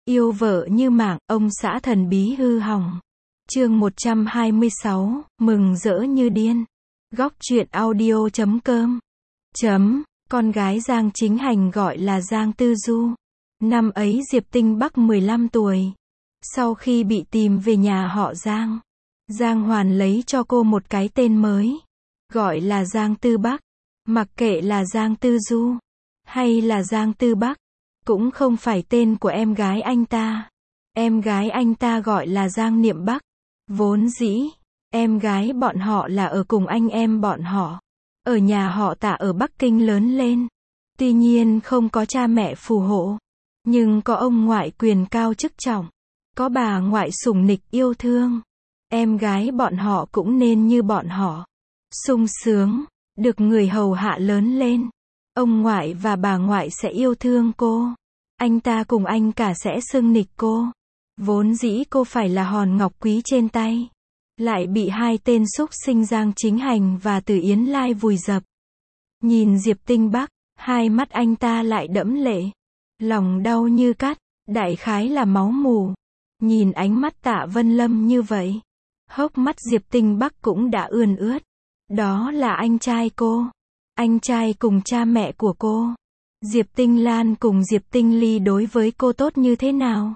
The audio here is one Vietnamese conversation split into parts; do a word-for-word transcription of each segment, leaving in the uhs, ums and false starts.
Yêu vợ như mạng, ông xã thần bí hư hỏng. Chương một trăm hai mươi sáu, mừng rỡ như điên. Góc truyện audio chấm com. Chấm, con gái Giang Chính Hành gọi là Giang Tư Du. Năm ấy Diệp Tinh Bắc mười lăm tuổi. Sau khi bị tìm về nhà họ Giang, Giang Hoàn lấy cho cô một cái tên mới, gọi là Giang Tư Bắc. Mặc kệ là Giang Tư Du hay là Giang Tư Bắc, cũng không phải tên của em gái anh ta. Em gái anh ta gọi là Giang Niệm Bắc. Vốn dĩ, em gái bọn họ là ở cùng anh em bọn họ, ở nhà họ Tạ ở Bắc Kinh lớn lên. Tuy nhiên không có cha mẹ phù hộ, nhưng có ông ngoại quyền cao chức trọng, có bà ngoại sủng nịch yêu thương. Em gái bọn họ cũng nên như bọn họ, sung sướng, được người hầu hạ lớn lên. Ông ngoại và bà ngoại sẽ yêu thương cô. Anh ta cùng anh cả sẽ xưng nịch cô. Vốn dĩ cô phải là hòn ngọc quý trên tay, lại bị hai tên xúc sinh Giang Chính Hành và Từ Yến Lai vùi dập. Nhìn Diệp Tinh Bắc, hai mắt anh ta lại đẫm lệ. Lòng đau như cắt, đại khái là máu mù. Nhìn ánh mắt Tạ Vân Lâm như vậy, hốc mắt Diệp Tinh Bắc cũng đã ươn ướt. Đó là anh trai cô. Anh trai cùng cha mẹ của cô. Diệp Tinh Lan cùng Diệp Tinh Ly đối với cô tốt như thế nào?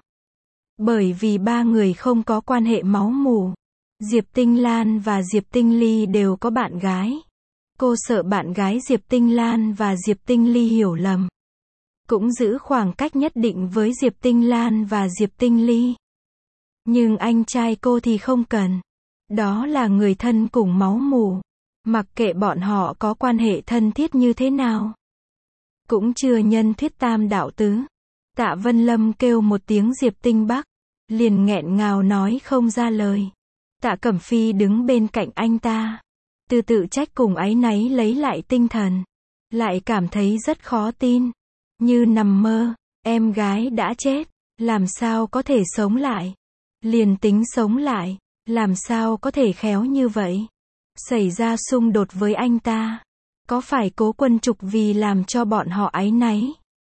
Bởi vì ba người không có quan hệ máu mủ. Diệp Tinh Lan và Diệp Tinh Ly đều có bạn gái. Cô sợ bạn gái Diệp Tinh Lan và Diệp Tinh Ly hiểu lầm, cũng giữ khoảng cách nhất định với Diệp Tinh Lan và Diệp Tinh Ly. Nhưng anh trai cô thì không cần. Đó là người thân cùng máu mủ. Mặc kệ bọn họ có quan hệ thân thiết như thế nào, cũng chưa nhân thuyết tam đạo tứ. Tạ Vân Lâm kêu một tiếng Diệp Tinh Bắc, liền nghẹn ngào nói không ra lời. Tạ Cẩm Phi đứng bên cạnh anh ta, từ tự trách cùng áy náy lấy lại tinh thần, lại cảm thấy rất khó tin, như nằm mơ. Em gái đã chết, làm sao có thể sống lại? Liền tính sống lại, làm sao có thể khéo như vậy? Xảy ra xung đột với anh ta, có phải Cố Quân Trục vì làm cho bọn họ áy náy,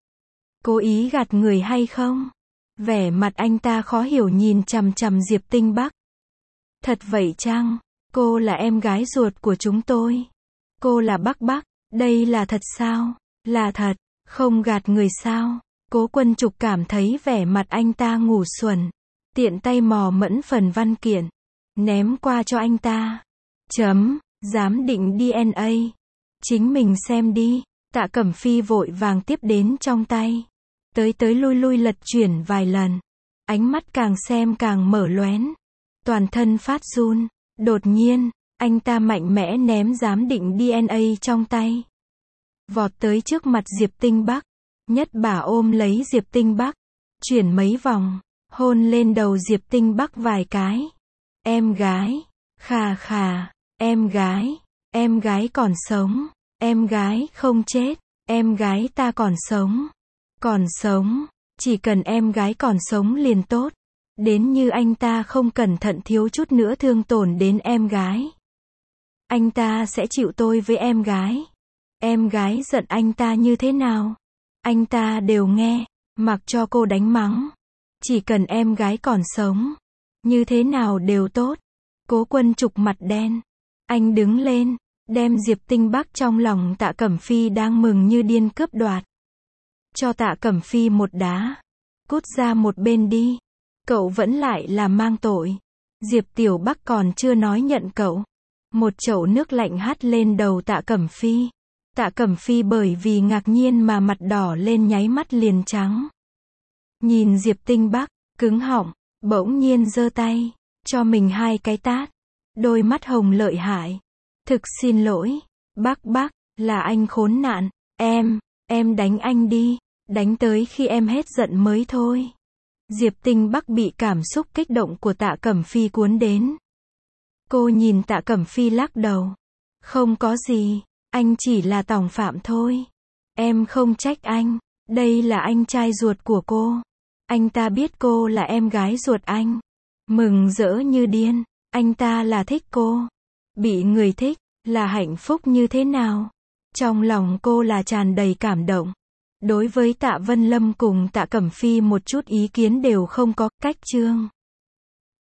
cố ý gạt người hay không? Vẻ mặt anh ta khó hiểu nhìn chằm chằm Diệp Tinh Bắc. Thật vậy chăng? Cô là em gái ruột của chúng tôi. Cô là Bắc Bắc. Đây là thật sao? Là thật, không gạt người sao? Cố Quân Trục cảm thấy vẻ mặt anh ta ngu xuẩn, tiện tay mò mẫm phần văn kiện, ném qua cho anh ta. Chấm, giám định đê en a. Chính mình xem đi. Tạ Cẩm Phi vội vàng tiếp đến trong tay. Tới tới lui lui lật chuyển vài lần. Ánh mắt càng xem càng mở loén. Toàn thân phát run. Đột nhiên, anh ta mạnh mẽ ném giám định đê en a trong tay. Vọt tới trước mặt Diệp Tinh Bắc. Nhất bả ôm lấy Diệp Tinh Bắc. Chuyển mấy vòng. Hôn lên đầu Diệp Tinh Bắc vài cái. Em gái. Khà khà. Em gái. Em gái còn sống. Em gái không chết. Em gái ta còn sống. Còn sống. Chỉ cần em gái còn sống liền tốt. Đến như anh ta không cẩn thận thiếu chút nữa thương tổn đến em gái, anh ta sẽ chịu tôi với em gái. Em gái giận anh ta như thế nào, anh ta đều nghe, mặc cho cô đánh mắng. Chỉ cần em gái còn sống, như thế nào đều tốt. Cố Quân Trục mặt đen. Anh đứng lên, đem Diệp Tinh Bắc trong lòng Tạ Cẩm Phi đang mừng như điên cướp đoạt. Cho Tạ Cẩm Phi một đá. Cút ra một bên đi. Cậu vẫn lại là mang tội. Diệp Tiểu Bắc còn chưa nói nhận cậu. Một chậu nước lạnh hắt lên đầu Tạ Cẩm Phi. Tạ Cẩm Phi bởi vì ngạc nhiên mà mặt đỏ lên nháy mắt liền trắng. Nhìn Diệp Tinh Bắc, cứng họng, bỗng nhiên giơ tay, cho mình hai cái tát. Đôi mắt hồng lợi hại. Thực xin lỗi, Bắc Bắc, là anh khốn nạn. Em, em đánh anh đi. Đánh tới khi em hết giận mới thôi. Diệp Tinh Bắc bị cảm xúc kích động của Tạ Cẩm Phi cuốn đến. Cô nhìn Tạ Cẩm Phi lắc đầu. Không có gì, anh chỉ là tòng phạm thôi. Em không trách anh, đây là anh trai ruột của cô. Anh ta biết cô là em gái ruột anh. Mừng rỡ như điên, anh ta là thích cô. Bị người thích, là hạnh phúc như thế nào? Trong lòng cô là tràn đầy cảm động. Đối với Tạ Vân Lâm cùng Tạ Cẩm Phi một chút ý kiến đều không có, cách chương